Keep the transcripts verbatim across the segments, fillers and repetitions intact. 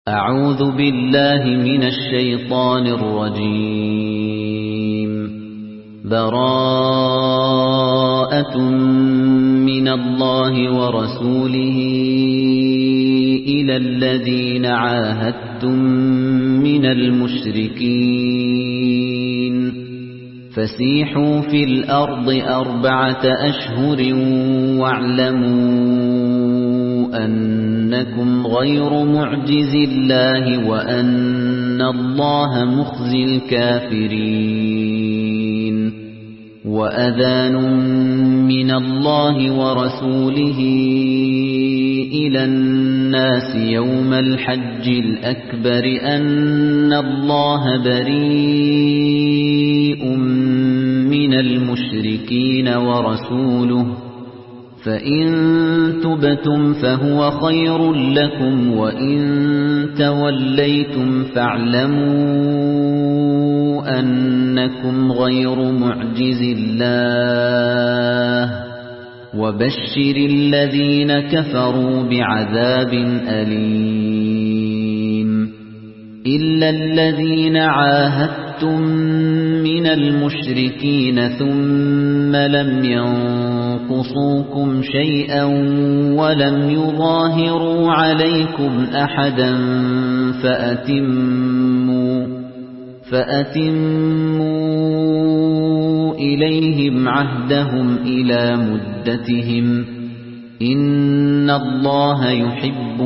أعوذ بالله من الشيطان الرجيم. براءة من الله ورسوله إلى الذين عاهدتم من المشركين فسيحوا في الأرض أربعة أشهر واعلموا أنكم غير معجز الله وأن الله مخزي الكافرين. وأذان من الله ورسوله إلى الناس يوم الحج الأكبر أن الله بريء من المشركين ورسوله فإن تبتم فهو خير لكم وإن توليتم فاعلموا أنكم غير معجز الله وبشر الذين كفروا بعذاب أليم. إلا الذين عاهدتم من المشركين ثم لم ينقصوكم شيئا ولم يظاهروا عليكم أحدا فأتموا فأتموا إليهم عهدهم إلى مدتهم إن الله يحب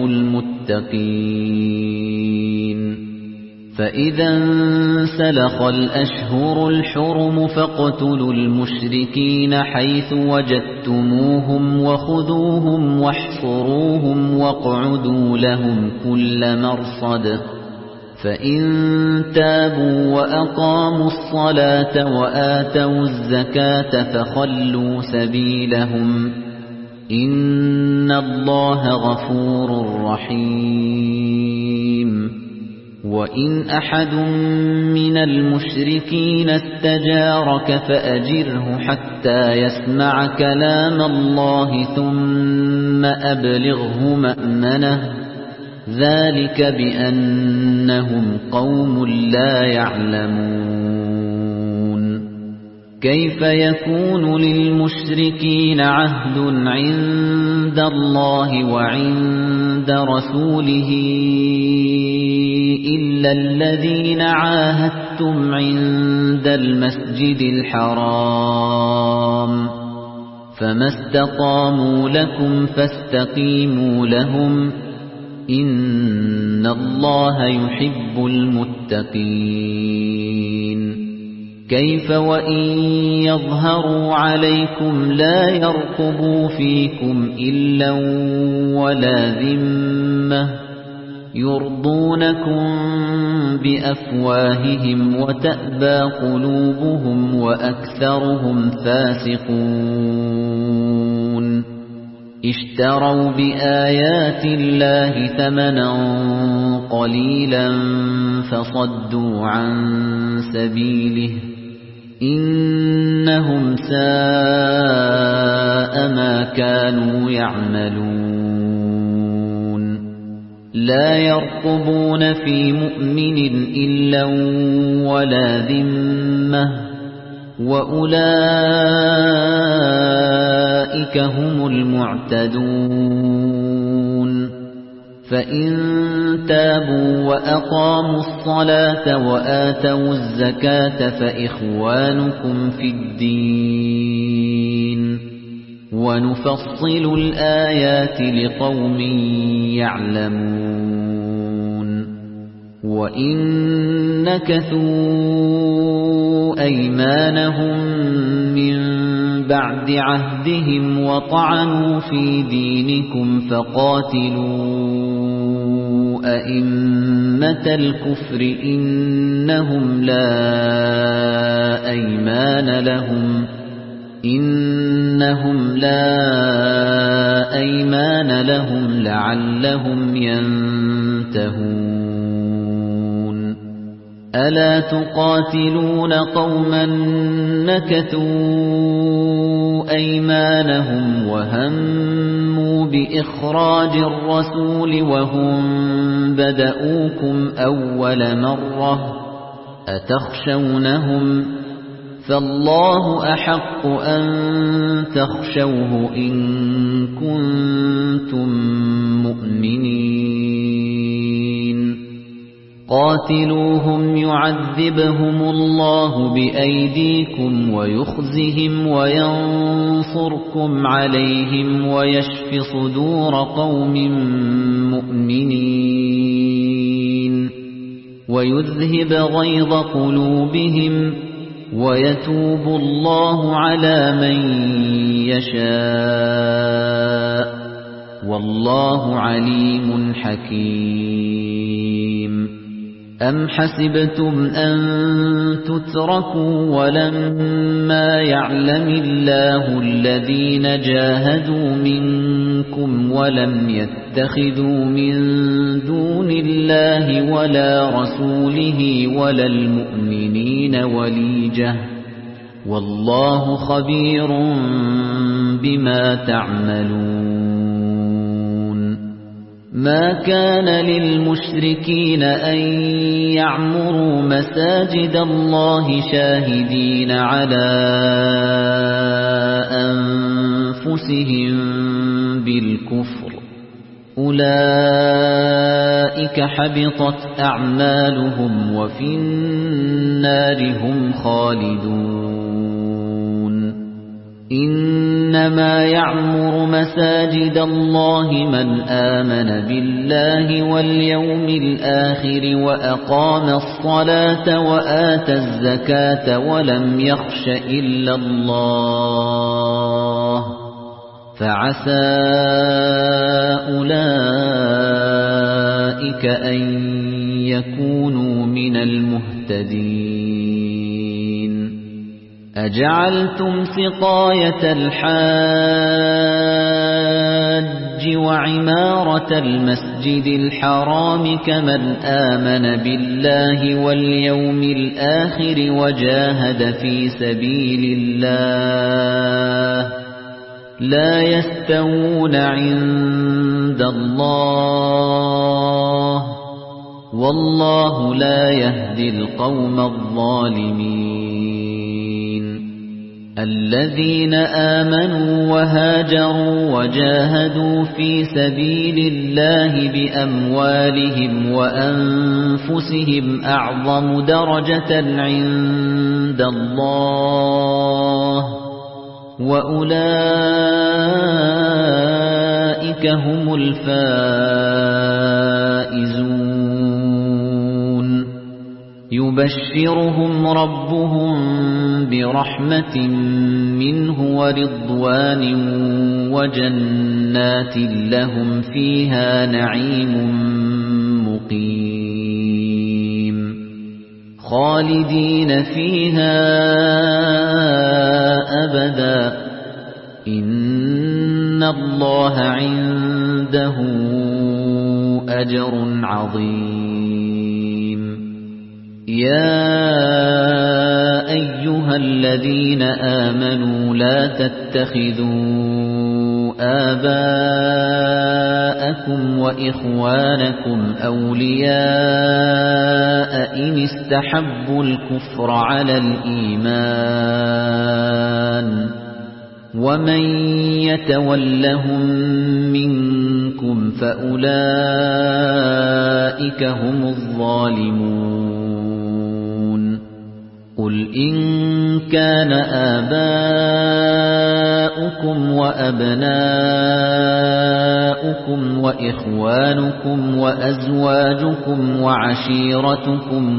المتقين. فإذا انسلخ الأشهر الحرم فاقتلوا المشركين حيث وجدتموهم وخذوهم واحصروهم واقعدوا لهم كل مرصد فإن تابوا وأقاموا الصلاة وآتوا الزكاة فخلوا سبيلهم إن الله غفور رحيم. وإن أحد من المشركين استجارك فأجره حتى يسمع كلام الله ثم أبلغه مأمنه ذلك بأنهم قوم لا يعلمون. كيف يكون للمشركين عهد عند الله وعند رسوله إلا الذين عاهدتم عند المسجد الحرام فما استقاموا لكم فاستقيموا لهم إن الله يحب المتقين. كيف وإن يظهروا عليكم لا يرقبوا فيكم إلا ولا ذمة يرضونكم بأفواههم وتأبى قلوبهم وأكثرهم فاسقون. اشتروا بآيات الله ثمنا قليلا فصدوا عن سبيله إنهم ساء ما كانوا يعملون. لا يرقبون في مؤمن إلا ولا ذمة وأولئك هم المعتدون. فإن تابوا وأقاموا الصلاة وآتوا الزكاة فإخوانكم في الدين ونفصل الآيات لقوم يعلمون. وإن نكثوا أيمانهم من بعد عهدهم وطعنوا في دينكم فقاتلوا أئمة الكفر إنهم لا أيمان لهم إنهم لا أيمان لهم لعلهم ينتهون. ألا تقاتلون قوما نكثوا أيمانهم وهموا بإخراج الرسول وهم بدؤوكم أول مرة أتخشونهم فالله أحق أن تخشوه إن كنتم مؤمنين قاتلوهم يعذبهم الله بأيديكم ويخزهم وينصركم عليهم ويشف صدور قوم مؤمنين ويذهب غيظ قلوبهم ويتوب الله على من يشاء والله عليم حكيم أم حسبتم أن تتركوا ولما يعلم الله الذين جاهدوا منكم ولم يتخذوا من دون الله ولا رسوله ولا المؤمنين وليجة والله خبير بما تعملون ما كان للمشركين أن يعمروا مساجد الله شاهدين على أنفسهم بالكفر أولئك حبطت أعمالهم وفي النار هم خالدون إنما يعمر مساجد الله من آمن بالله واليوم الآخر وأقام الصلاة وآتى الزكاة ولم يخش إلا الله فعسى أولئك أن يكونوا من المهتدين أجعلتم سقاية الحاج وعمارة المسجد الحرام كمن آمن بالله واليوم الآخر وجاهد في سبيل الله لا يستوون عند الله والله لا يهدي القوم الظالمين الذين آمنوا وهاجروا وجاهدوا في سبيل الله بأموالهم وأنفسهم أعظم درجة عند الله وأولئك هم الفائزون يبشرهم ربهم برحمة منه ورضوان وجنات لهم فيها نعيم مقيم خالدين فيها أبدا إن الله عنده أجر عظيم يا أيها الذين آمنوا لا تتخذوا آباءكم وإخوانكم أولياء إن استحبوا الكفر على الإيمان ومن يتولهم منكم فأولئك هم الظالمون قل إن كان آباؤكم وأبناؤكم وإخوانكم وأزواجكم وعشيرتكم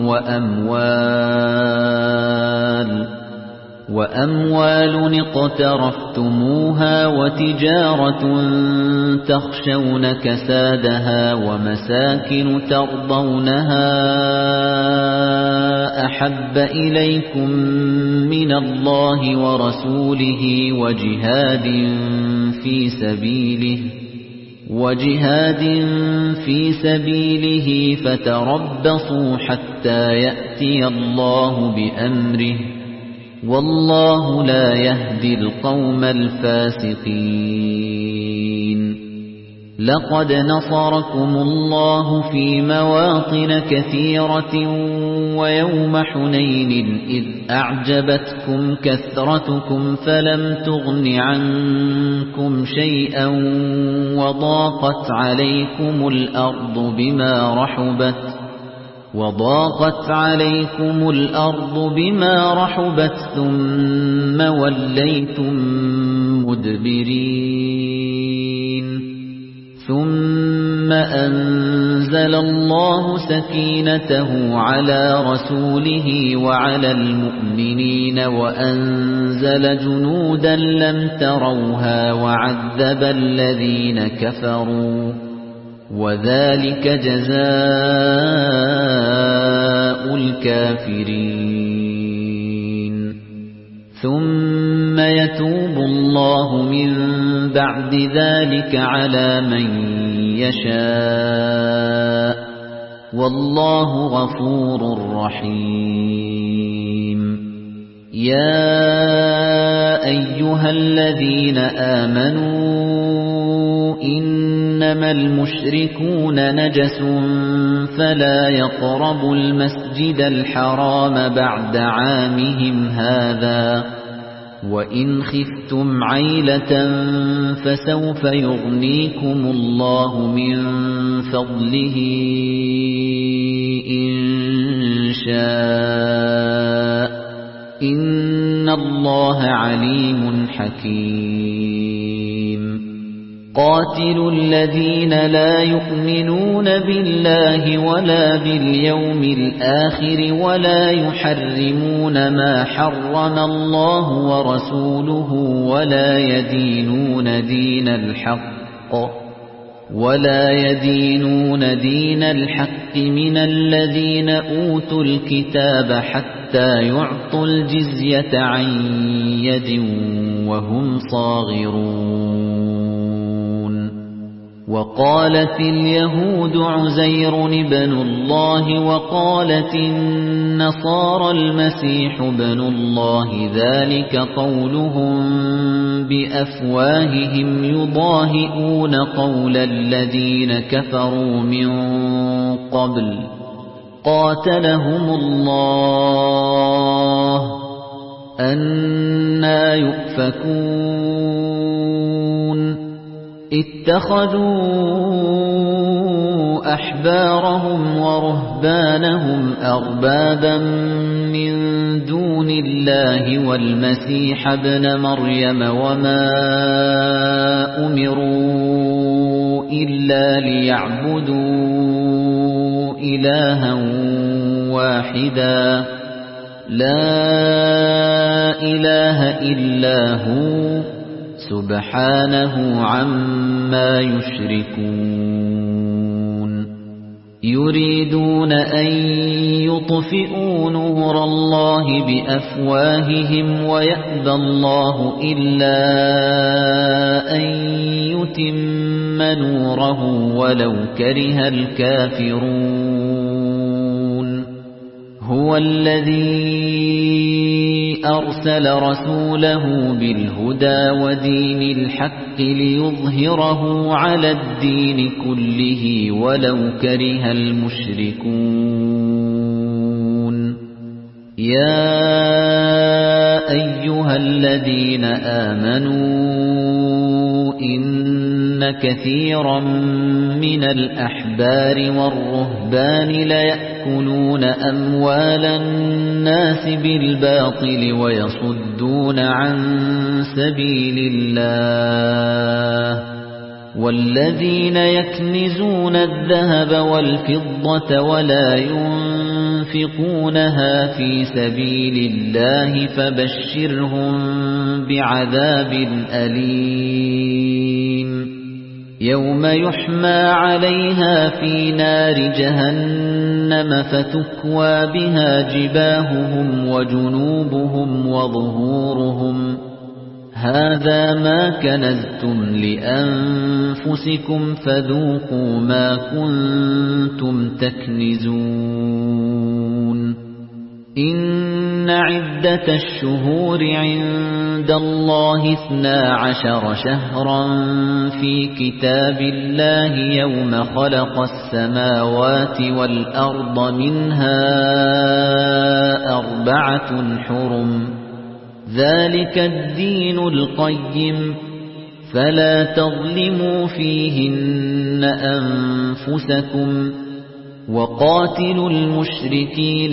وأموال وأموال اقترفتموها وتجارة تخشون كسادها ومساكن ترضونها أحب إليكم من الله ورسوله وجهاد في سبيله وجهاد في سبيله فتربصوا حتى يأتي الله بأمره والله لا يهدي القوم الفاسقين. لقد نصركم الله في مواطن كثيرة ويوم حنين إذ أعجبتكم كثرتكم فلم تغن عنكم شيئا وضاقت عليكم الأرض بما رحبت وضاقت عليكم الأرض بما رحبت ثم وليتم مدبرين ثم أنزل الله سكينته على رسوله وعلى المؤمنين وأنزل جنودا لم تروها وعذب الذين كفروا وذلك جزاء الكافرين. ثم يتوب الله من بعد ذلك على من يشاء والله غفور رحيم. يا أيها الذين آمنوا إنما المشركون نجس فلا يقربوا المسجد الحرام بعد عامهم هذا وإن خفتم عيلة فسوف يغنيكم الله من فضله إن شاء إن الله عليم حكيم. قاتلوا الذين لا يؤمنون بالله ولا باليوم الآخر ولا يحرمون ما حرم الله ورسوله ولا يدينون دين الحق ولا يدينون دين الحق من الذين أوتوا الكتاب حتى يعطوا الجزية عن يد وهم صاغرون. وقالت اليهود عزير ابن الله وقالت النصارى المسيح ابن الله ذلك قولهم بأفواههم يضاهئون قول الذين كفروا من قبل قاتلهم الله أنى يؤفكون. اتخذوا أحبارهم ورهبانهم أربابا من دون الله والمسيح ابن مريم وما أمروا إلا ليعبدوا إلها واحدا لا إله إلا هو سبحانه عما يشركون. يريدون أن يطفئوا نور الله بأفواههم ويأبى الله إلا أن يتم نوره ولو كره الكافرون. هو الذي أرسل رسوله بالهدى ودين الحق ليظهره على الدين كله ولو كره المشركون. يا أيها الذين آمنوا إن كثيرا من الأحبار والرهبان ليأكلون أموال الناس بالباطل ويصدون عن سبيل الله والذين يكنزون الذهب والفضة ولا ينفقونها في سبيل الله فبشرهم بعذاب أليم. يوم يحمى عليها في نار جهنم فتكوى بها جباههم وجنوبهم وظهورهم هذا ما كنزتم لأنفسكم فذوقوا ما كنتم تكنزون. إن إن عدة الشهور عند الله اثنا عشر شهرا في كتاب الله يوم خلق السماوات والأرض منها أربعة حرم ذلك الدين القيم فلا تظلموا فيهن أنفسكم وقاتلوا المشركين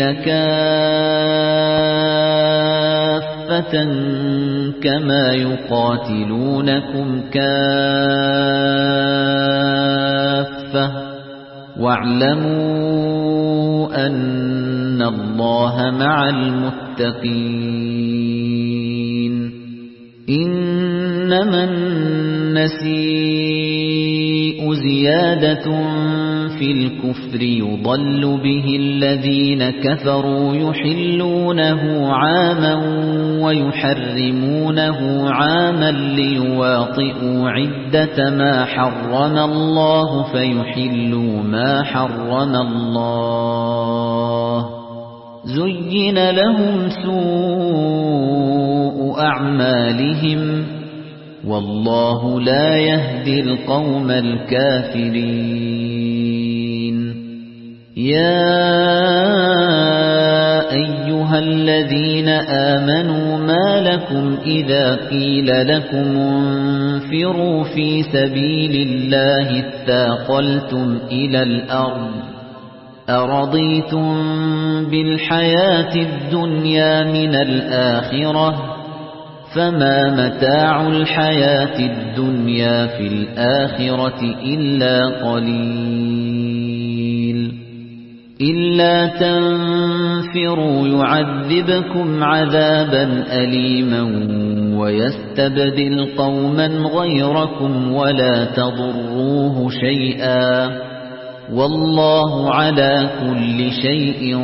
كافة كما يقاتلونكم كافة واعلموا أن الله مع المتقين إنما النسيء زيادة في الكفر يضل به الذين كفروا يحلونه عاما ويحرمونه عاما ليواطئوا عدة ما حرم الله فيحلوا ما حرم الله زين لهم سوء أعمالهم والله لا يهدي القوم الكافرين يا أيها الذين آمنوا ما لكم إذا قيل لكم انفروا في سبيل الله اثاقلتم إلى الأرض أرضيتم بالحياة الدنيا من الآخرة فما متاع الحياة الدنيا في الآخرة إلا قليل إلا تنفروا يعذبكم عذابا أليما ويستبدل قوما غيركم ولا تضروه شيئا والله على كل شيء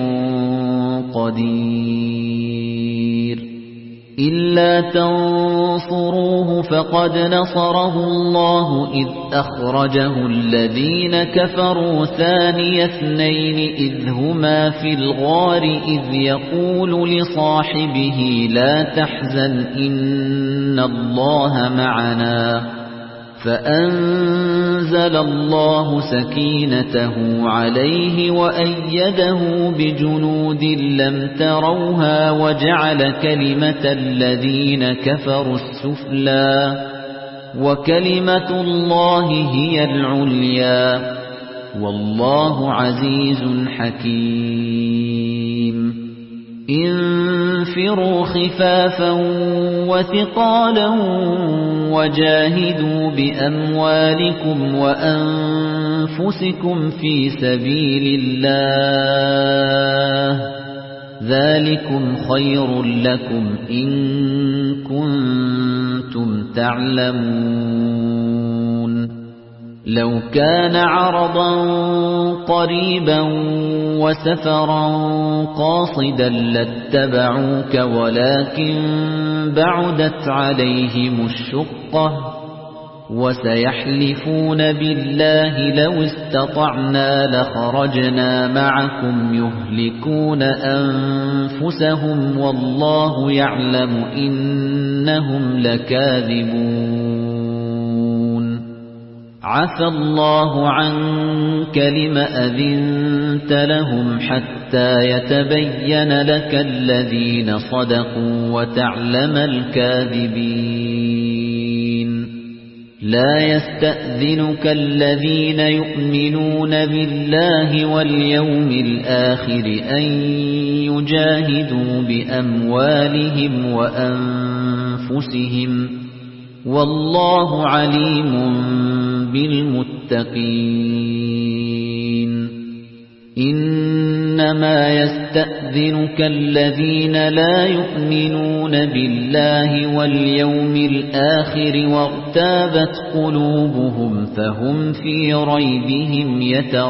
قدير إلا تنصروه فقد نصره الله إذ أخرجه الذين كفروا ثاني اثنين إذ هما في الغار إذ يقول لصاحبه لا تحزن إن الله معنا فأنزل الله سكينته عليه وأيده بجنود لم تروها وجعل كلمة الذين كفروا السفلى وكلمة الله هي العليا والله عزيز حكيم انفروا خفافا وثقالا وجاهدوا بأموالكم وأنفسكم في سبيل الله ذلكم خير لكم إن كنتم تعلمون لو كان عرضا قريبا وسفرا قاصدا لاتبعوك ولكن بعدت عليهم الشقة وسيحلفون بالله لو استطعنا لخرجنا معكم يهلكون أنفسهم والله يعلم إنهم لكاذبون عفى الله عنك لم أذنت لهم حتى يتبين لك الذين صدقوا وتعلم الكاذبين لا يستأذنك الذين يؤمنون بالله واليوم الآخر أن يجاهدوا بأموالهم وأنفسهم والله عليم بالمتقين إنما يستأذنك الذين لا يؤمنون بالله واليوم الآخر وارتابت قلوبهم فهم في ريبهم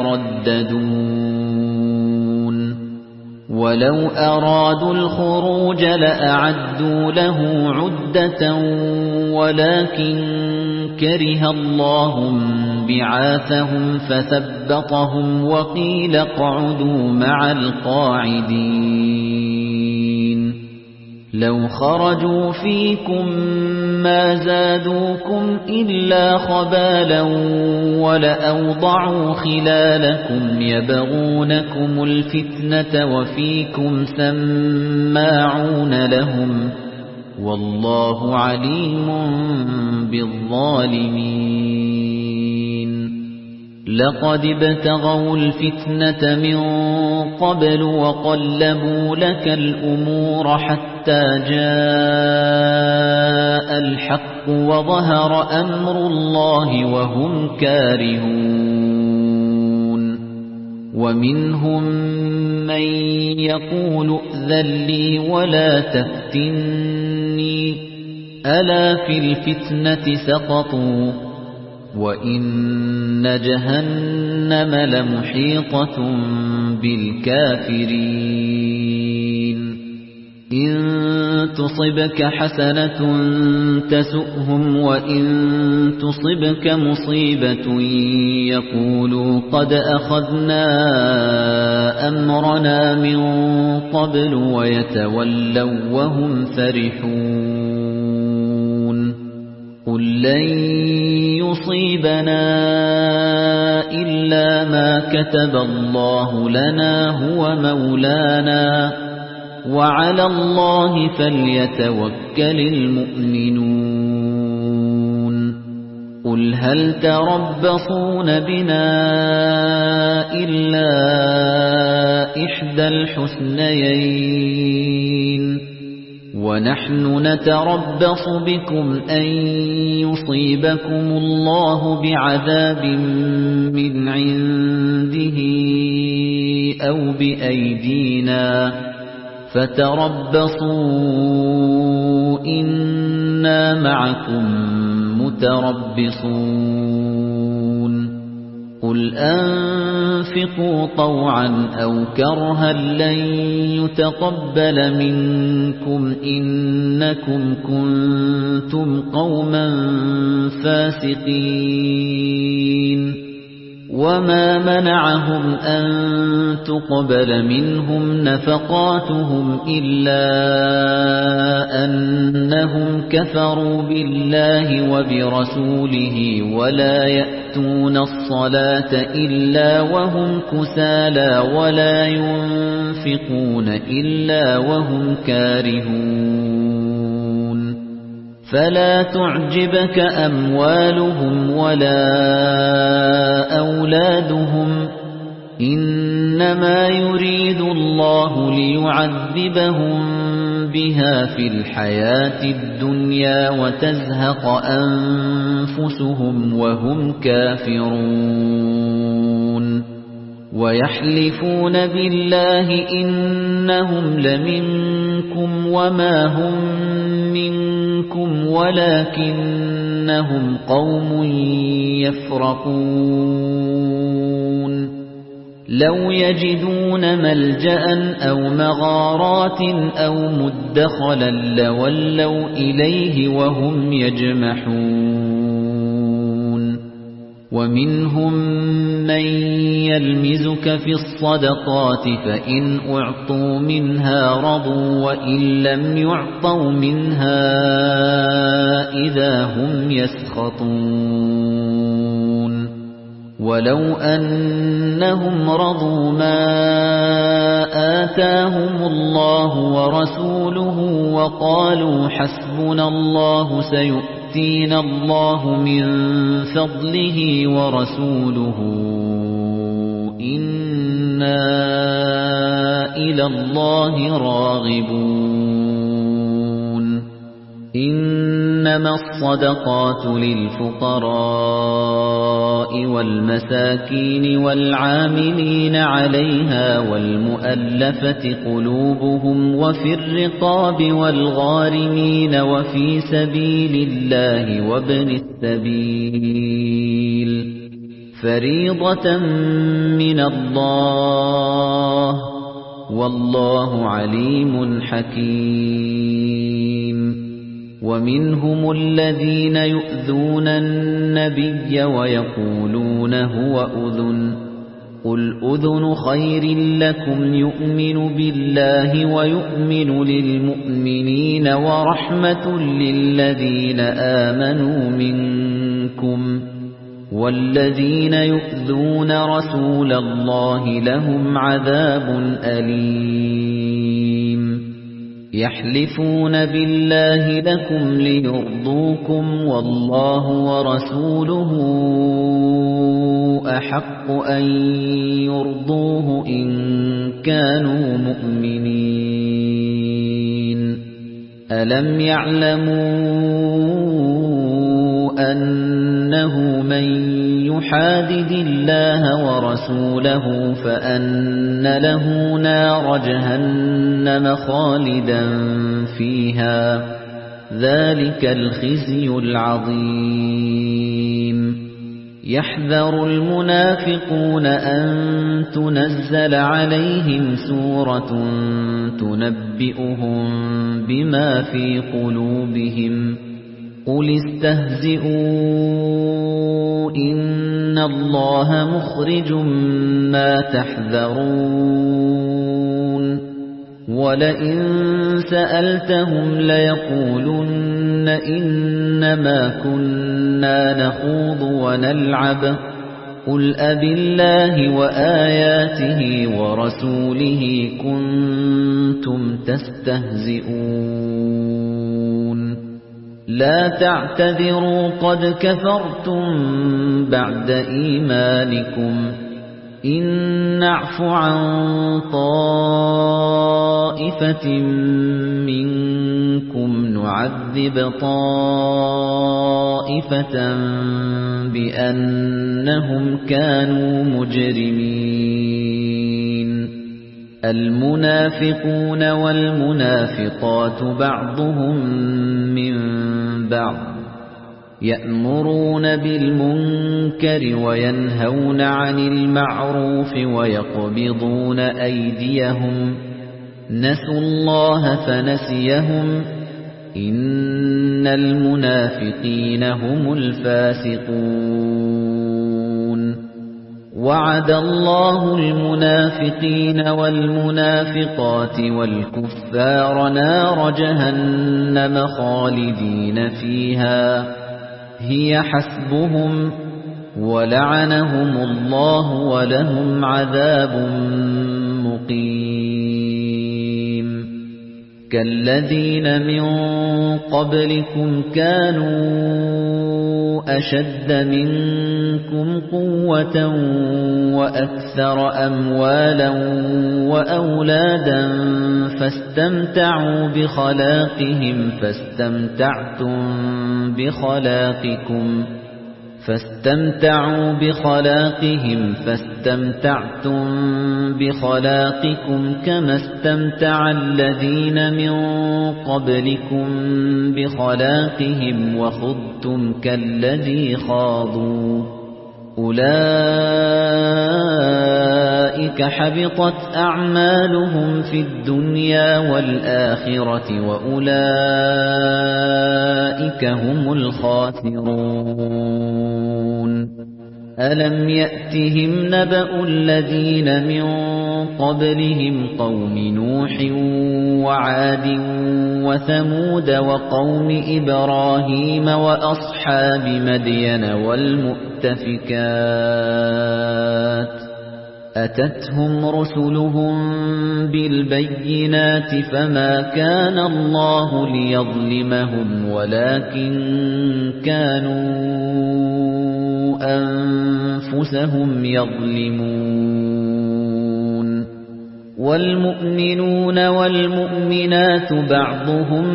يترددون ولو أرادوا الخروج لأعدوا له عدة ولكن كره الله بعاثهم فثبطهم وقيل اقعدوا مع القاعدين لو خرجوا فيكم ما زادوكم إلا خبالا ولأوضعوا خلالكم يبغونكم الفتنة وفيكم سماعون لهم والله عليم بالظالمين لقد ابتغوا الفتنة من قبل وقلبوا لك الأمور حتى جاء الحق وظهر أمر الله وهم كارهون ومنهم من يقول ائذن لي ولا تفتني ألا في الفتنة سقطوا وإن جهنم لمحيطة بالكافرين إن تصبك حسنة تسؤهم وإن تصبك مصيبة يقولوا قد أخذنا أمرنا من قبل ويتولوا وهم فرحون قل لن يصيبنا إلا ما كتب الله لنا هو مولانا وعلى الله فليتوكل المؤمنون قل هل تربصون بنا إلا إحدى الحسنيين ونحن نتربص بكم أن يصيبكم الله بعذاب من عنده أو بأيدينا فتربصوا إنا معكم متربصون قل أنفقوا طوعا أو كرها لن يتقبل منكم إنكم كنتم قوما فاسقين وما منعهم أن تقبل منهم نفقاتهم إلا أنهم كفروا بالله وبرسوله ولا يأتون الصلاة إلا وهم كسالى ولا ينفقون إلا وهم كارهون فلا تعجبك أموالهم ولا أولادهم إنما يريد الله ليعذبهم بها في الحياة الدنيا وتزهق أنفسهم وهم كافرون ويحلفون بالله إنهم لمنكم وما هم منكم ولكنهم قوم يفرقون لو يجدون ملجأ أو مغارات أو مدخلا لولوا إليه وهم يجمحون ومنهم من يلمزك في الصدقات فإن أعطوا منها رضوا وإن لم يعطوا منها إذا هم يسخطون ولو أنهم رضوا ما آتاهم الله ورسوله وقالوا حسبنا الله سيؤتينا الله من فضله ورسوله إنا إلى الله راغبون إنما الصدقات للفقراء والمساكين والعاملين عليها والمؤلفة قلوبهم وفي الرقاب والغارمين وفي سبيل الله وابن السبيل فريضة من الله والله عليم حكيم ومنهم الذين يؤذون النبي ويقولون هو أذن قُلْ أُذُنُ خَيْرٍ لَّكُمْ يُؤْمِنُ بِاللَّهِ وَيُؤْمِنُ لِلْمُؤْمِنِينَ وَرَحْمَةٌ لِّلَّذِينَ آمَنُوا مِنكُمْ ۚ وَالَّذِينَ يُؤْذُونَ رَسُولَ اللَّهِ لَهُمْ عَذَابٌ أَلِيمٌ يَحْلِفُونَ بِاللَّهِ لَكُمْ لِيُرْضُوكُمْ وَاللَّهُ وَرَسُولُهُ أَحَقُّ أَن يُرْضُوهُ إِن كَانُوا مُؤْمِنِينَ أَلَمْ يَعْلَمُوا أَنَّهُ مَن يُحَادِدِ اللَّهَ وَرَسُولَهُ فَأَنَّ لَهُ نَارَ جَهَنَّمَ خَالِدًا فِيهَا ذَلِكَ الْخِزْيُ الْعَظِيمُ يَحْذَرُ الْمُنَافِقُونَ أَن تُنَزَّلَ عَلَيْهِمْ سُورَةٌ تُنَبِّئُهُم بِمَا فِي قُلُوبِهِمْ قُلِ اسْتَهْزِئُوا إِنَّ اللَّهَ مُخْرِجٌ مَّا تَحْذَرُونَ وَلَئِن سَأَلْتَهُمْ لَيَقُولُنَّ إِنَّمَا كُنَّا نَخُوضُ وَنَلْعَبُ قُلْ أَبِاللَّهِ وَآيَاتِهِ وَرَسُولِهِ كُنتُمْ تَسْتَهْزِئُونَ لَا تَعْتَذِرُوا قَدْ كَفَرْتُمْ بَعْدَ إِيمَانِكُمْ إِن نَّعْفُ عَن طَائِفَةٍ مِّنكُمْ نُعَذِّبْ طَائِفَةً بِأَنَّهُمْ كَانُوا مُجْرِمِينَ الْمُنَافِقُونَ وَالْمُنَافِقَاتُ بَعْضُهُم مِّن بَعْضٍ يَأْمُرُونَ بِالْمُنكَرِ وَيَنْهَوْنَ عَنِ الْمَعْرُوفِ وَيَقْبِضُونَ أَيْدِيَهُمْ نَسُوا اللَّهَ فَنَسِيَهُمْ إِنَّ الْمُنَافِقِينَ هُمُ الْفَاسِقُونَ وَعَدَ اللَّهُ الْمُنَافِقِينَ وَالْمُنَافِقَاتِ وَالْكُفَّارَ نَارَ جَهَنَّمَ خَالِدِينَ فِيهَا هِيَ حَسْبُهُمْ وَلَعَنَهُمُ اللَّهُ وَلَهُمْ عَذَابٌ مُقِيمٌ كَالَّذِينَ مِن قَبْلِكُمْ كَانُوا أَشَدَّ مِنكُمْ قُوَّةً وَأَكْثَرَ أَمْوَالًا وَأَوْلَادًا فَاسْتَمْتَعُوا بِخَلَاقِهِمْ فَاسْتَمْتَعْتُمْ بِخَلَاقِكُمْ فَاسْتَمْتَعُوا بِخَلَاقِهِمْ فَاسْتَمْتَعْتُمْ بِخَلَاقِكُمْ كَمَا اسْتَمْتَعَ الَّذِينَ مِن قَبْلِكُمْ بِخَلَاقِهِمْ وَخُضْتُمْ كَالَّذِي خَاضُوا أُولَئِكَ حَبِطَتْ أَعْمَالُهُمْ فِي الدُّنْيَا وَالْآخِرَةِ وَأُولَئِكَ هُمُ الْخَاسِرُونَ أَلَمْ يَأْتِهِمْ نَبَأُ الَّذِينَ مِن قَبْلِهِمْ قَوْمِ نُوحٍ وَعَادٍ وَثَمُودَ وَقَوْمِ إِبْرَاهِيمَ وَأَصْحَابِ مَدْيَنَ وَالْمُؤْتَفِكَاتِ أَتَتْهُمْ رُسُلُهُم بِالْبَيِّنَاتِ فَمَا كَانَ اللَّهُ لِيَظْلِمَهُمْ وَلَكِن كَانُوا أَنفُسَهُمْ يَظْلِمُونَ وَالْمُؤْمِنُونَ وَالْمُؤْمِنَاتُ بَعْضُهُمْ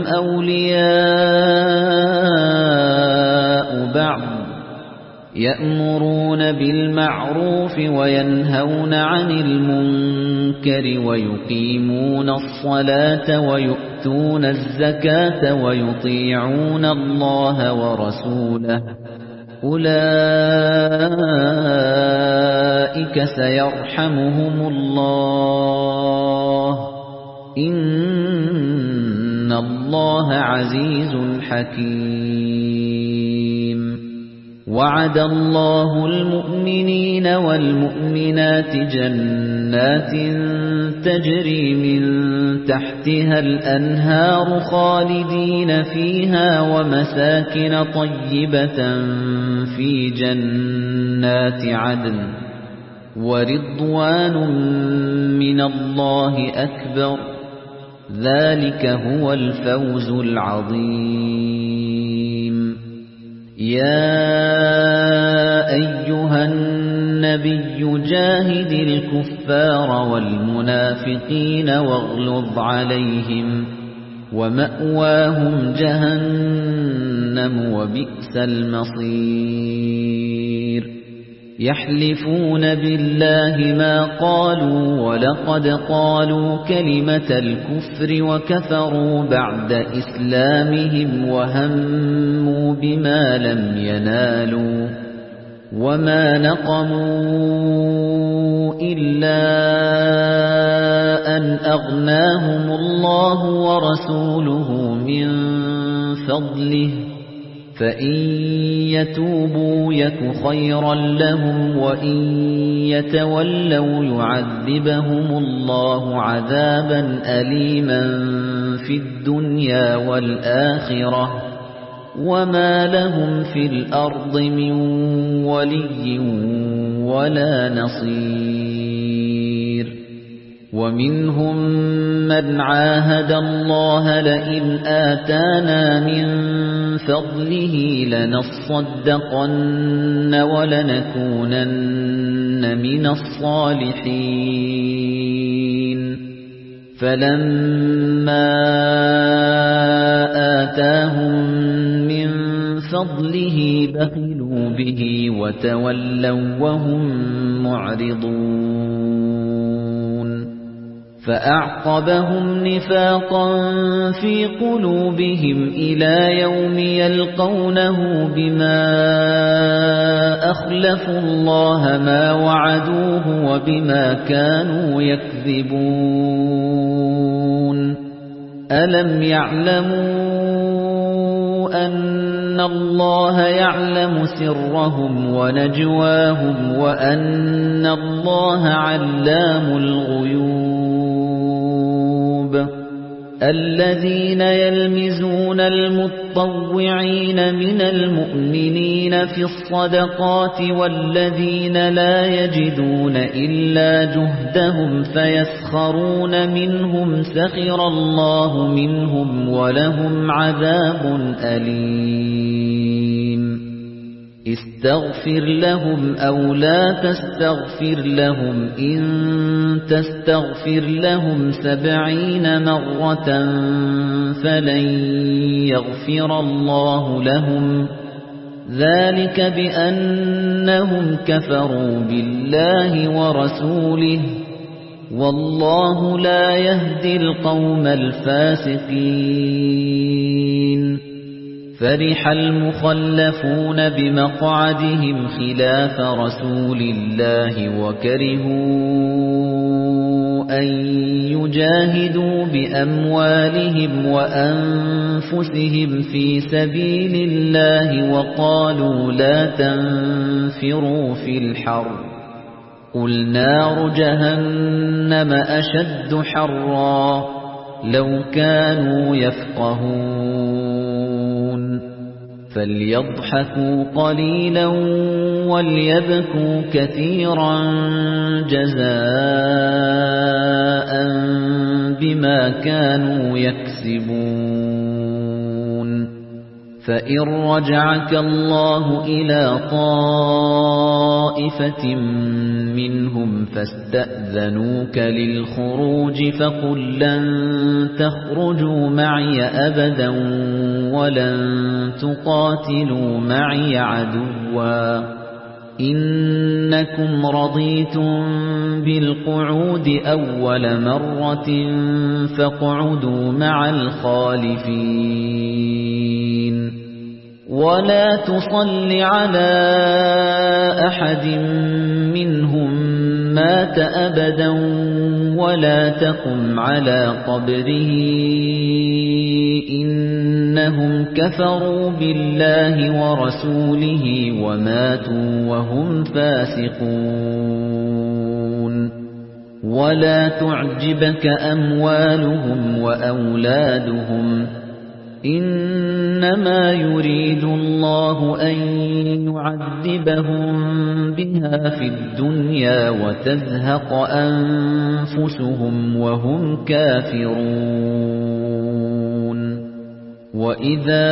أَوْلِيَاءُ بَعْضٍ يَأْمُرُونَ بِالْمَعْرُوفِ وَيَنْهَوْنَ عَنِ الْمُنكَرِ وَيُقِيمُونَ الصَّلَاةَ وَيُؤْتُونَ الزَّكَاةَ وَيُطِيعُونَ اللَّهَ وَرَسُولَهُ أُولَئِكَ سَيَرْحَمُهُمُ اللَّهُ إِنَّ اللَّهَ عَزِيزٌ حَكِيمٌ وعد الله المؤمنين والمؤمنات جنات تجري من تحتها الأنهار خالدين فيها ومساكن طيبة في جنات عدن ورضوان من الله أكبر ذلك هو الفوز العظيم يا أيها النبي جاهد الكفار والمنافقين واغلظ عليهم ومأواهم جهنم وبئس المصير يحلفون بالله ما قالوا ولقد قالوا كلمة الكفر وكفروا بعد إسلامهم وهموا بما لم ينالوا وما نقموا إلا أن أغناهم الله ورسوله من فضله فإن يتوبوا يك خيرا لهم وإن يتولوا يعذبهم الله عذابا أليما في الدنيا والآخرة وما لهم في الأرض من ولي ولا نصير ومنهم من عاهد الله لئن آتانا من فضله لنصدقن ولنكونن من الصالحين فلما آتاهم من فضله بخلوا به وتولوا وهم معرضون فأعقبهم نفاقا في قلوبهم إلى يوم يلقونه بما أخلفوا الله ما وعدوه وبما كانوا يكذبون ألم يعلموا أن الله يعلم سرهم ونجواهم وأن الله علام الغيوب الذين يلمزون المتطوعين من المؤمنين في الصدقات والذين لا يجدون إلا جهدهم فيسخرون منهم سخر الله منهم ولهم عذاب أليم استغفر لهم أو لا تستغفر لهم إن تستغفر لهم سبعين مرة فلن يغفر الله لهم ذلك بأنهم كفروا بالله ورسوله والله لا يهدي القوم الفاسقين فرح المخلفون بمقعدهم خلاف رسول الله وكرهوا أن يجاهدوا بأموالهم وأنفسهم في سبيل الله وقالوا لا تنفروا في الحر قل نار جهنم أشد حرا لو كانوا يفقهون فليضحكوا قليلا وليبكوا كثيرا جزاء بما كانوا يكسبون فإن رجعك الله إلى طائفة منهم فاستأذنوك للخروج فقل لن تخرجوا معي أبدا ولن تقاتلوا معي عدوا إنكم رضيتم بالقعود أول مرة فاقعدوا مع الخالفين ولا تصل على أحد منهم مات أبدا ولا تقم على قبره إنهم كفروا بالله ورسوله وماتوا وهم فاسقون ولا تعجبك أموالهم وأولادهم إنما يريد الله أن يعذبهم بها في الدنيا وتزهق أنفسهم وهم كافرون وإذا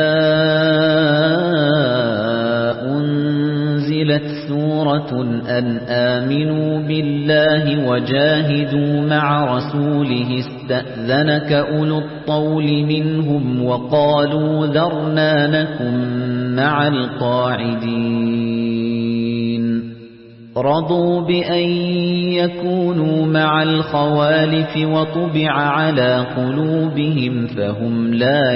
أنزلت سورة أن آمنوا بالله وجاهدوا مع رسوله استأذنك أولو الطول منهم وقالوا ذرنا نكن مع القاعدين رضوا بأن يكونوا مع الخوالف وطبع على قلوبهم فهم لا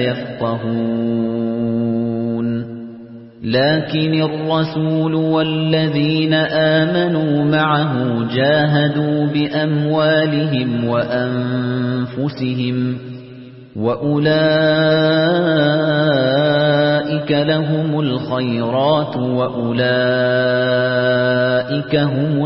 يفقهون لكن الرسول والذين آمنوا معه جاهدوا بأموالهم وأنفسهم وأولئك لهم الخيرات وأولئك هم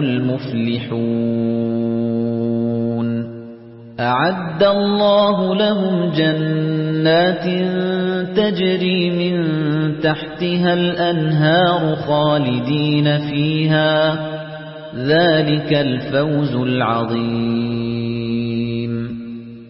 المفلحون أعد الله لهم جنات تجري من تحتها الأنهار خالدين فيها ذلك الفوز العظيم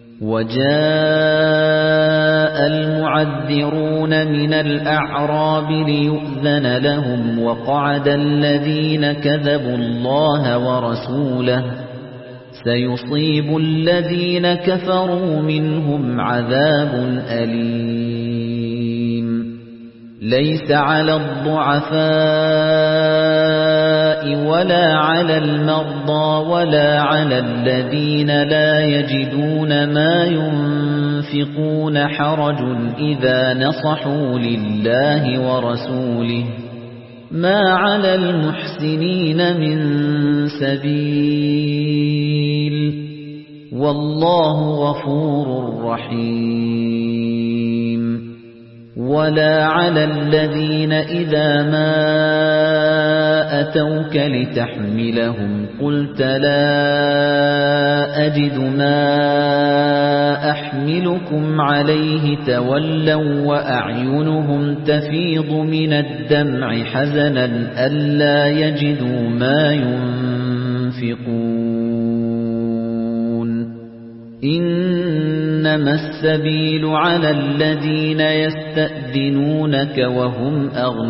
وجاء المعذرون من الأعراب ليؤذن لهم وقعد الذين كذبوا الله ورسوله سيصيب الذين كفروا منهم عذاب أليم ليس على الضعفاء ولا على المرضى ولا على الذين لا يجدون ما ينفقون حرج إذا نصحوا لله ورسوله ما على المحسنين من سبيل والله غفور رحيم ولا على الذين إذا ما أتوك لتحملهم قلت لا أجد ما أحملكم عليه تولوا وأعينهم تفيض من الدمع حزنا ألا يجدوا ما ينفقون إنما السبيل على الذين يستأذنونك وهم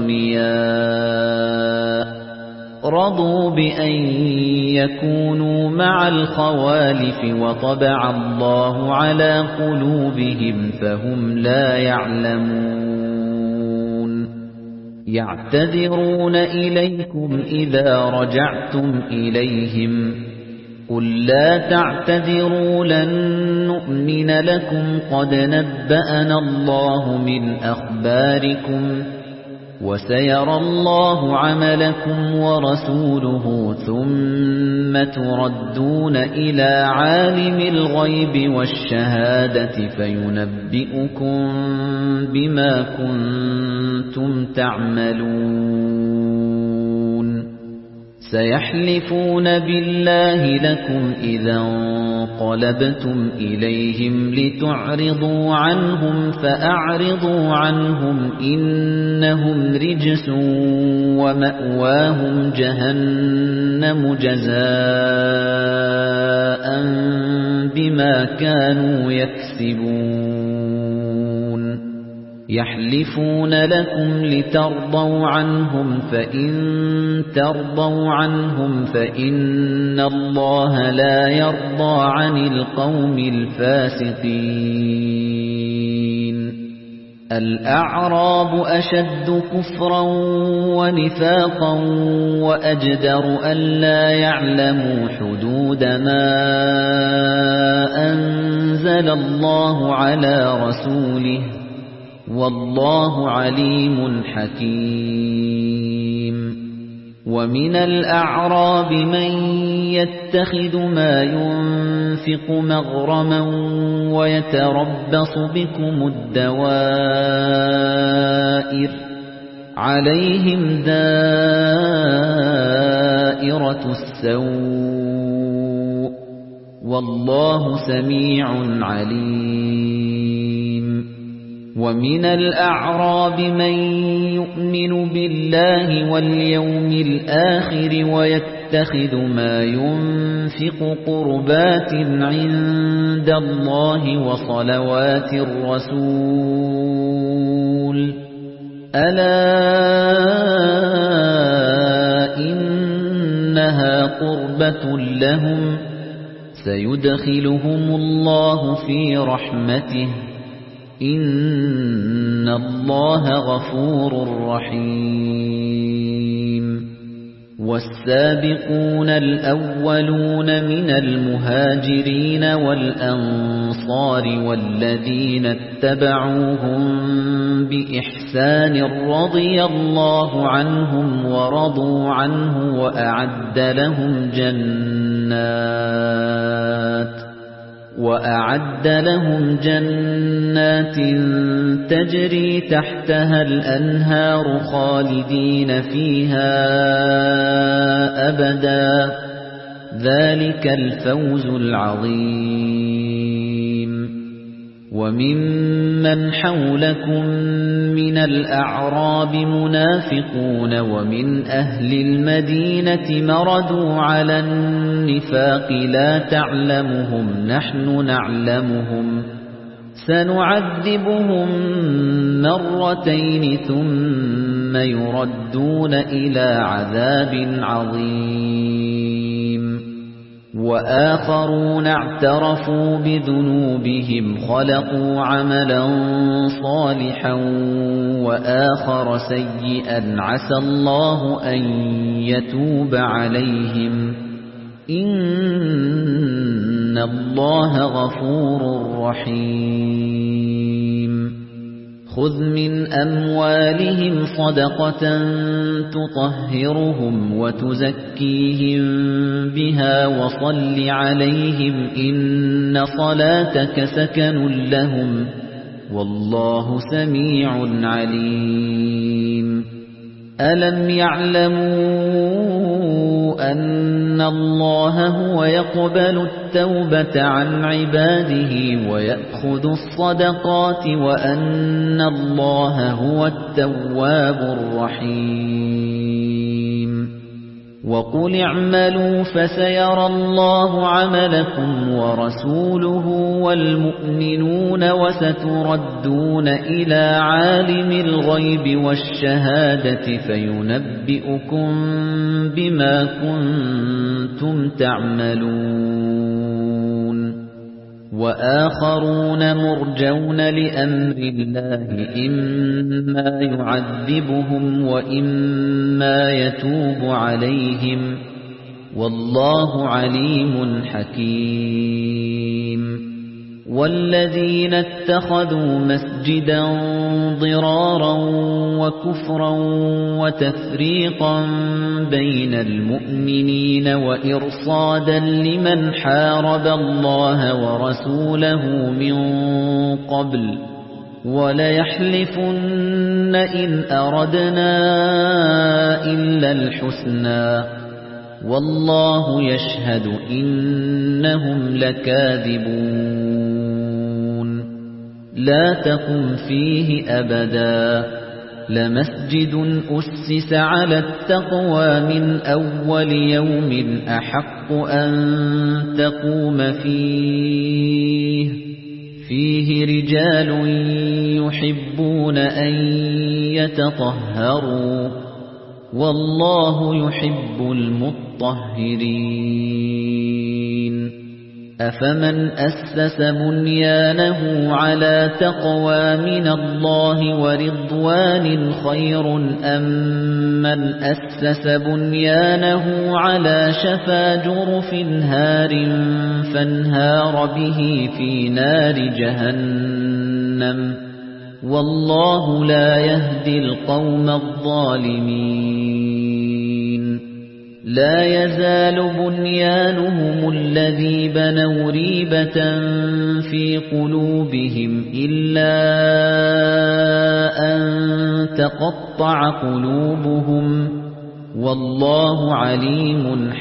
أغنياء رضوا بأن يكونوا مع الخوالف وطبع الله على قلوبهم فهم لا يعلمون يعتذرون إليكم إذا رجعتم إليهم قل لا تعتذروا لن نؤمن لكم قد نبأنا الله من أخباركم وسيرى الله عملكم ورسوله ثم تردون إلى عالم الغيب والشهادة فينبئكم بما كنتم تعملون سيحلفون بالله لكم إذا انقلبتم إليهم لتعرضوا عنهم فأعرضوا عنهم إنهم رجس ومأواهم جهنم جزاء بما كانوا يكسبون يحلفون لكم لترضوا عنهم فإن ترضوا عنهم فإن الله لا يرضى عن القوم الفاسقين الأعراب أشد كفرا ونفاقا وأجدر ألا يعلموا حدود ما أنزل الله على رسوله والله عليم حكيم وَمِنَ الْأَعْرَابِ مَن يَتَّخِذُ مَا يُنفِقُ مَغْرَمًا وَيَتَرَبَّصُ بِكُمُ الدَّوَائِرَ عَلَيْهِمْ دَائِرَةُ السَّوْءِ وَاللَّهُ سَمِيعٌ عَلِيمٌ وَمِنَ الْأَعْرَابِ مَن يُؤْمِنُ بِاللَّهِ وَالْيَوْمِ الْآخِرِ وَيَتَّخِذُ مَا يُنفِقُ قُرُبَاتٍ عِندَ اللَّهِ وَصَلَوَاتِ الرَّسُولِ أَلَا إِنَّهَا قُرْبَةٌ لَّهُمْ سَيُدْخِلُهُمُ اللَّهُ فِي رَحْمَتِهِ إِنَّ اللَّهَ غَفُورٌ رَّحِيمٌ وَالسَّابِقُونَ الْأَوَّلُونَ مِنَ الْمُهَاجِرِينَ وَالْأَنصَارِ وَالَّذِينَ اتَّبَعُوهُم بِإِحْسَانٍ رَّضِيَ اللَّهُ عَنْهُمْ وَرَضُوا عَنْهُ وَأَعَدَّ لَهُمْ جَنَّاتٍ وَأَعَدَّ لَهُمْ جَنَّاتٍ تَجْرِي تَحْتَهَا الْأَنْهَارُ خَالِدِينَ فِيهَا أَبَدًا ذَلِكَ الْفَوْزُ الْعَظِيمُ وَمِمَّنْ حَوْلَكُمْ مِنَ الْأَعْرَابِ مُنَافِقُونَ وَمِنْ أَهْلِ الْمَدِينَةِ مَرَدُوا عَلَى النِّفَاقِ لَا تَعْلَمُهُمْ نَحْنُ نَعْلَمُهُمْ سَنُعَذِّبُهُم مَّرَّتَيْنِ ثُمَّ يُرَدُّونَ إِلَى عَذَابٍ عَظِيمٍ وَآخَرُونَ اعْتَرَفُوا بِذُنُوبِهِمْ خَلَقُوا عَمَلًا صَالِحًا وَآخَرَ سَيِّئًا عَسَى اللَّهُ أَن يَتُوبَ عَلَيْهِمْ إِنَّ اللَّهَ غَفُورٌ رَّحِيمٌ خُذْ مِنْ أَمْوَالِهِمْ صَدَقَةً تُطَهِّرُهُمْ وَتُزَكِّيهِمْ بِهَا وَصَلِّ عَلَيْهِمْ إِنَّ صَلَاتَكَ سَكَنٌ لَّهُمْ وَاللَّهُ سَمِيعٌ عَلِيمٌ أَلَمْ يَعْلَمُوا أَنَّ اللَّهَ هُوَ يَقْبَلُ التَّوْبَةَ عَنْ عِبَادِهِ وَيَأْخُذُ الصَّدَقَاتِ وَأَنَّ اللَّهَ هُوَ التَّوَّابُ الرَّحِيمُ وَقُلِ اعْمَلُوا فَسَيَرَى اللَّهُ عَمَلَكُمْ وَرَسُولُهُ وَالْمُؤْمِنُونَ وَسَتُرَدُّونَ إِلَى عَالِمِ الْغَيْبِ وَالشَّهَادَةِ فَيُنَبِّئُكُم بِمَا كُنتُمْ تَعْمَلُونَ وَآخَرُونَ مُرْجَوْنَ لِأَمْرِ اللَّهِ إِمَّا يُعَذِّبُهُمْ وَإِمَّا يَتُوبُ عَلَيْهِمْ وَاللَّهُ عَلِيمٌ حَكِيمٌ وَالَّذِينَ اتَّخَذُوا مَسْجِدًا ضِرَارًا وَكُفْرًا وَتَفْرِيقًا بَيْنَ الْمُؤْمِنِينَ وَإِرْصَادًا لِمَنْ حَارَبَ اللَّهَ وَرَسُولَهُ مِنْ قَبْلُ وَلَيَحْلِفُنَّ إِنْ أَرَدْنَا إِلَّا الْحُسْنَى وَاللَّهُ يَشْهَدُ إِنَّهُمْ لَكَاذِبُونَ لا تقم فيه أبدا لمسجد أسس على التقوى من أول يوم أحق أن تقوم فيه فيه رجال يحبون أن يتطهروا والله يحب المطهرين أفمن أسس بنيانه على تقوى من الله ورضوان خير أم من أسس بنيانه على شفا جرف هار فانهار به في نار جهنم والله لا يهدي القوم الظالمين لا يزال بنيانهم الذي بنوا ريبة في قلوبهم إلا أن تقطع قلوبهم والله عليم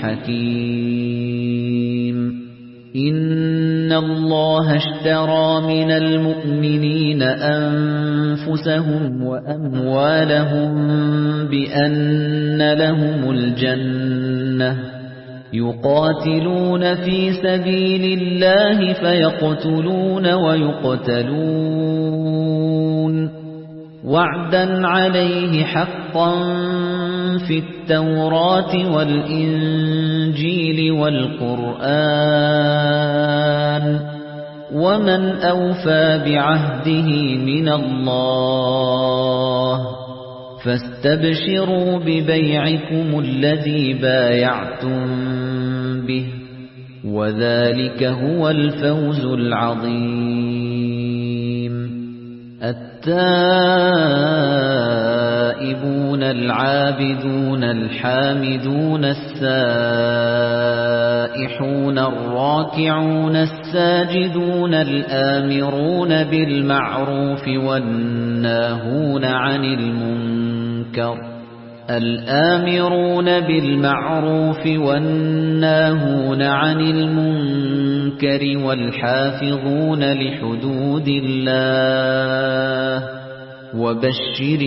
حكيم إن الله اشترى من المؤمنين أنفسهم وأموالهم بأن لهم الجنة يقاتلون في سبيل الله فيقتلون ويقتلون وعدا عليه حقا في التوراة والإنجيل والقرآن ومن أوفى بعهده من الله فاستبشروا ببيعكم الذي بايعتم به وذلك هو الفوز العظيم التائبون العابدون الحامدون السائحون الراكعون الساجدون الآمرون بالمعروف والناهون عن المنكر الآمرون بالمعروف والناهون عن المنكر والحافظون لحدود الله وبشر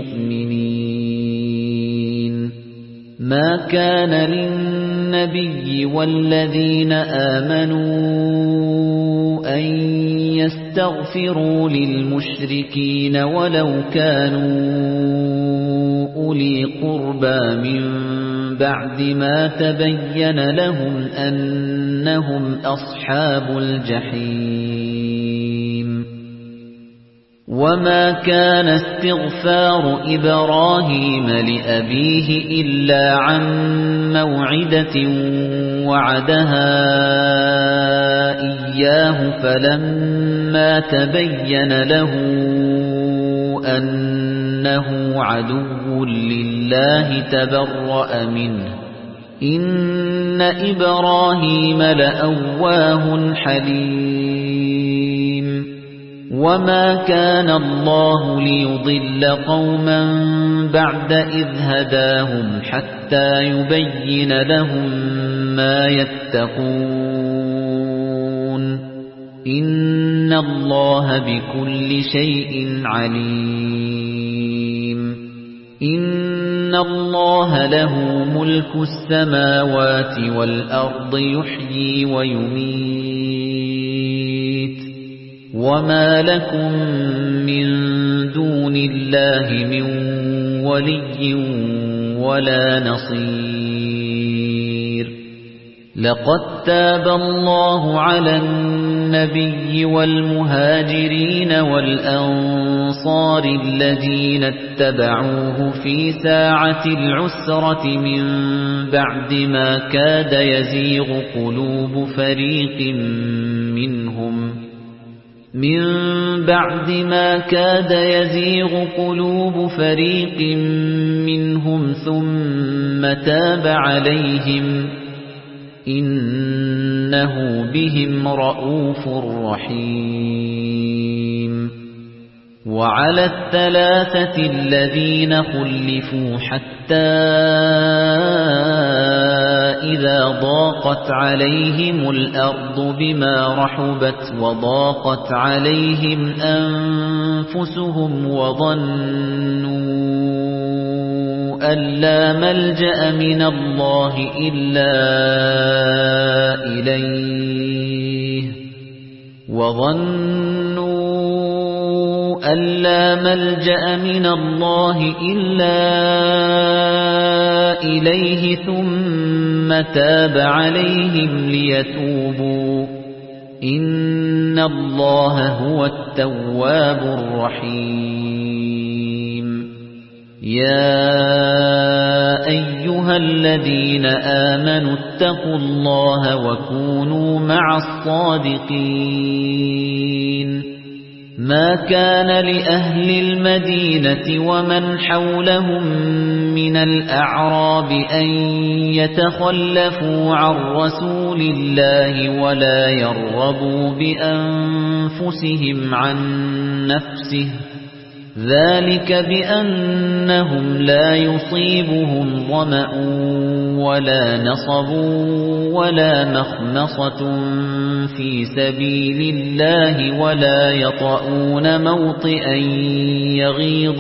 المؤمنين ما كان للنبي والذين آمنوا أن يستغفروا للمشركين ولو كانوا أولي قربى من بعد ما تبين لهم أنهم أصحاب الجحيم وما كان استغفار إبراهيم لأبيه إلا عن موعدة وعدها إياه فلما تبين له أنه عدو لله تبرأ منه إن إبراهيم لأواه حليم وما كان الله ليضل قوما بعد إذ هداهم حتى يبين لهم ما يتقون إن الله بكل شيء عليم إن الله له ملك السماوات والأرض يحيي ويميت وما لكم من دون الله من ولي ولا نصير لقد تاب الله على النبي والمهاجرين والأنصار الذين اتبعوه في ساعة العسرة من بعد ما كاد يزيغ قلوب فريق منهم من بعد ما كاد يزيغ قلوب فريق منهم ثم تاب عليهم إنه بهم رؤوف رحيم وعلى الثلاثة الذين خلفوا حتى إذا ضاقت عليهم الأرض بما رحبت وضاقت عليهم أنفسهم وظنوا أن لا ملجأ من الله إلا إليه وظنوا أن لا ملجأ من الله إلا إليه ثم تاب عليهم ليتوبوا إن الله هو التواب الرحيم يا أيها الذين آمنوا اتقوا الله وكونوا مع الصادقين مَا كَانَ لِأَهْلِ الْمَدِينَةِ وَمَنْ حَوْلَهُم مِّنَ الْأَعْرَابِ أَن يَتَخَلَّفُوا عَن رَّسُولِ اللَّهِ وَلَا يَرْغَبُوا بِأَنفُسِهِمْ عَن نَّفْسِهِ ۚ ذَلِكَ بِأَنَّهُمْ لَا يُصِيبُهُمْ ظَمَأٌ وَلَا نَصَبٌ وَلَا مَخْمَصَةٌ فِي سَبِيلِ اللَّهِ وَلَا يَطَئُونَ مَوْطِئًا يَغِيظُ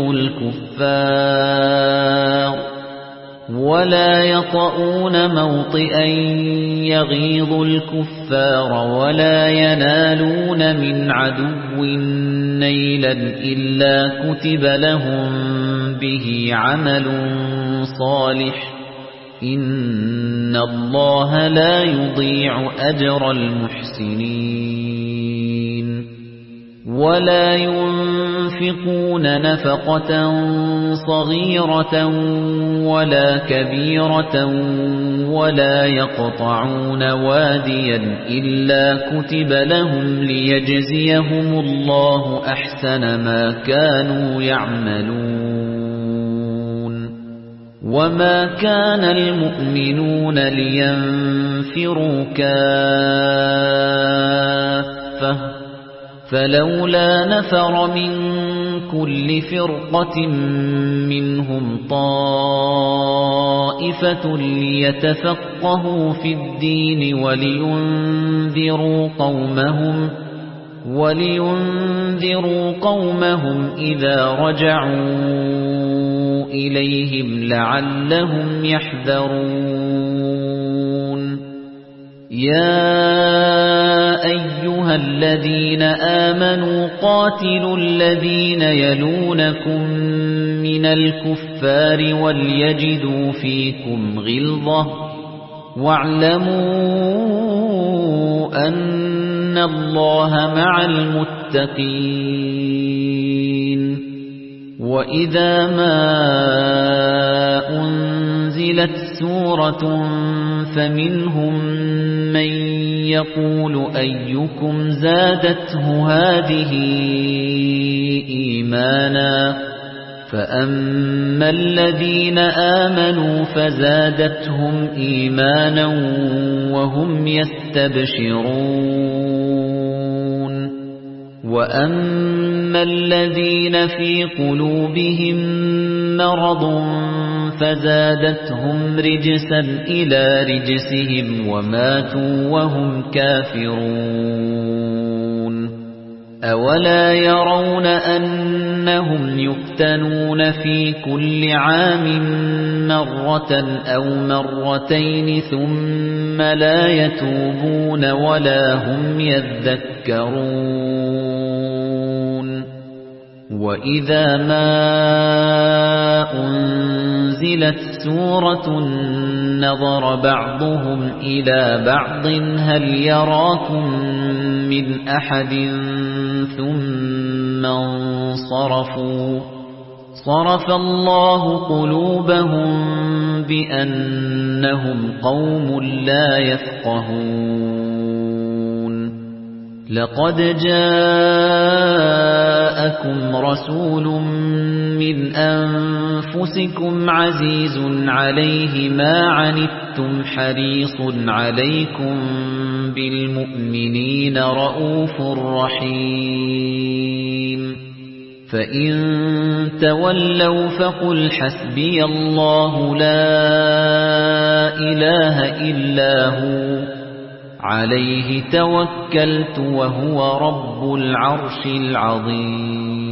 الْكُفَّارَ وَلَا يَطَئُونَ مَوْطِئًا يَغِيظُ الْكُفَّارَ وَلَا يَنَالُونَ مِنْ عَدُوٍّ نَيْلًا إِلَّا كُتِبَ لَهُم بِهِ عَمَلٌ صَالِحٌ إِنَّ اللَّهَ لَا يُضِيعُ أَجْرَ الْمُحْسِنِينَ وَلَا يُنفِقُونَ نَفَقَةً صَغِيرَةً وَلَا كَبِيرَةً وَلَا يَقْطَعُونَ وَادِيًا إِلَّا كُتِبَ لَهُمْ لِيَجْزِيَهُمُ اللَّهُ أَحْسَنَ مَا كَانُوا يَعْمَلُونَ وَمَا كَانَ الْمُؤْمِنُونَ لِيَنفِرُوا كَافَّةً فَلَوْلَا نَفَرَ مِن كُلِّ فِرْقَةٍ مِّنْهُمْ طَائِفَةٌ لِيَتَفَقَّهُوا فِي الدِّينِ وَلِيُنذِرُوا قَوْمَهُمْ وَلِيُنذِرُوا قَوْمَهُمْ إِذَا رَجَعُوا إِلَيْهِمْ لَعَلَّهُمْ يَحْذَرُونَ يَا أَيُّهَا الَّذِينَ آمَنُوا قَاتِلُوا الَّذِينَ يَلُونَكُم مِّنَ الْكُفَّارِ وَلْيَجِدُوا فِيكُمْ غِلْظَةً وَاعْلَمُوا أَنَّ اللَّهَ مَعَ الْمُتَّقِينَ وَإِذَا مَا أُنزِلَتْ سُورَةٌ فَمِنْهُم مَّن يَقُولُ أَيُّكُمْ زَادَتْهُ هَٰذِهِ إِيمَانًا فَأَمَّا الَّذِينَ آمَنُوا فَزَادَتْهُمْ إِيمَانًا وَهُمْ يَسْتَبْشِرُونَ وَأَمَّا الَّذِينَ فِي قُلُوبِهِم مَّرَضٌ فَزَادَتْهُمْ رِجْسًا إِلَىٰ رِجْسِهِمْ وَمَاتُوا وَهُمْ كَافِرُونَ أَوَلَا يَرَوْنَ أَنَّهُمْ يُفْتَنُونَ فِي كُلِّ عَامٍ مَّرَّةً أَوْ مَرَّتَيْنِ ثُمَّ لَا يَتُوبُونَ وَلَا هُمْ يَذَّكَّرُونَ وَإِذَا مَا أُنزِلَتْ سُورَةٌ نَظَرَ بَعْضُهُمْ إِلَى بَعْضٍ هَلْ يَرَاكُم مِّنْ أَحَدٍ ثُمَّ انصَرَفُوا صَرَفَ اللَّهُ قُلُوبَهُم بِأَنَّهُمْ قَوْمٌ لَّا يَفْقَهُونَ لَقَدْ جَاءَكُمْ رَسُولٌ مِّنْ أَنفُسِكُمْ عَزِيزٌ عَلَيْهِ مَا عَنِتُّمْ حَرِيصٌ عَلَيْكُمْ بِالْمُؤْمِنِينَ رَءُوفٌ رَّحِيمٌ فَإِن تَوَلَّوْا فَقُلْ حَسْبِيَ اللَّهُ لَا إِلَٰهَ إِلَّا هُوَ عَلَيْهِ تَوَكَّلْتُ وَهُوَ رَبُّ الْعَرْشِ الْعَظِيمِ